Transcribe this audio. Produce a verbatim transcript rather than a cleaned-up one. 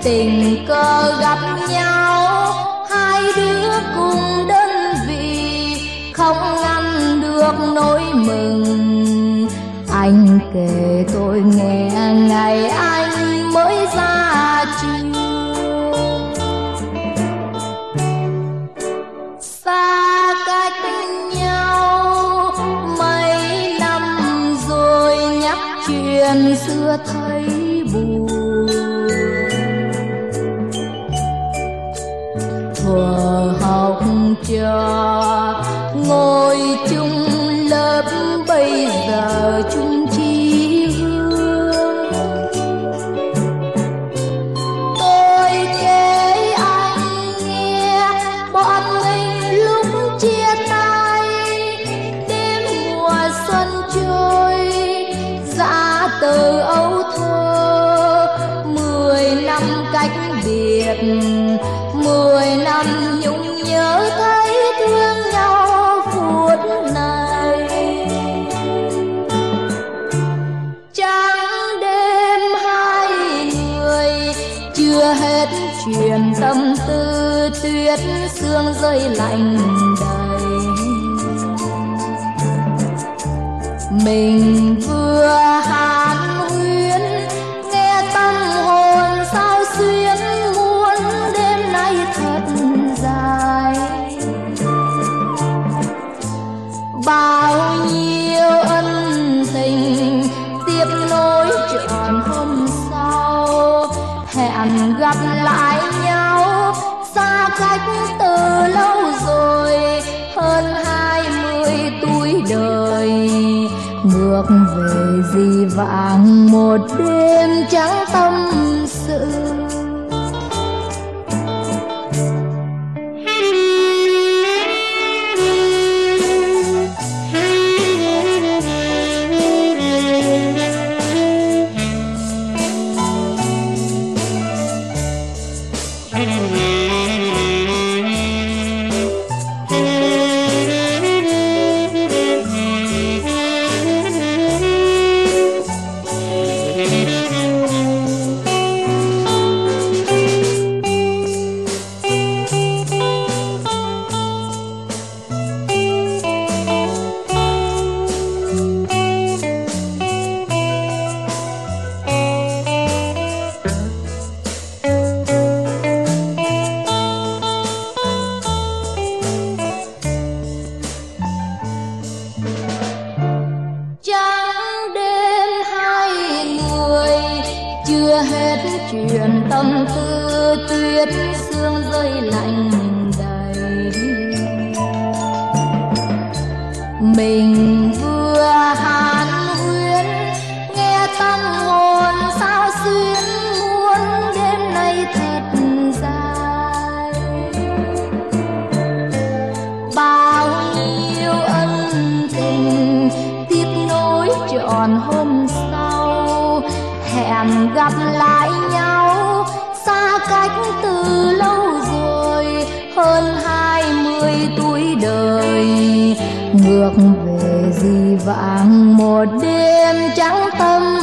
tình cờ gặp nhau, hai đứa cùng đơn vị, không ngăn được nỗi mừng. Anh kể tôi nghe ngày anh mới ra trường, xa cách nhau mấy năm rồi, nhắc chuyện xưa thấy buồn. Thuở học trò ngồi chung lớp, bây giờ chung chí hướng. Tôi kể anh nghe bọn mình lúc chia tay, đêm mùa xuân trôi dã từ âu thơ. Mười năm cách biệt, mười năm nhung nhớ thấy thương nhau phút này. Trắng đêm hai người chưa hết chuyện tâm tư, tuyết sương rơi lạnh đầy. Mình vừa hàn huyên nghe tâm hồn sao xuyên, muốn đêm nay thật dài. Bao nhiêu ân tình tiếp nối trọn hôm sau, hẹn gặp lại nhau xa cách từ lâu rồi, hơn hai mươi tuổi đời. Ngược về dĩ vãng một đêm trắng tâm sự. Chưa hết chuyện tâm tư, tuyết sương rơi lạnh đầy. Mình vừa hàn huyên nghe tâm hồn sao xuyên, muốn đêm nay thật dài. Bao nhiêu ân tình tiếp nối trọn hôm sau, hẹn gặp lại nhau xa cách từ lâu rồi, hơn hai mươi tuổi đời. Ngược về dĩ vãng một đêm trắng tâm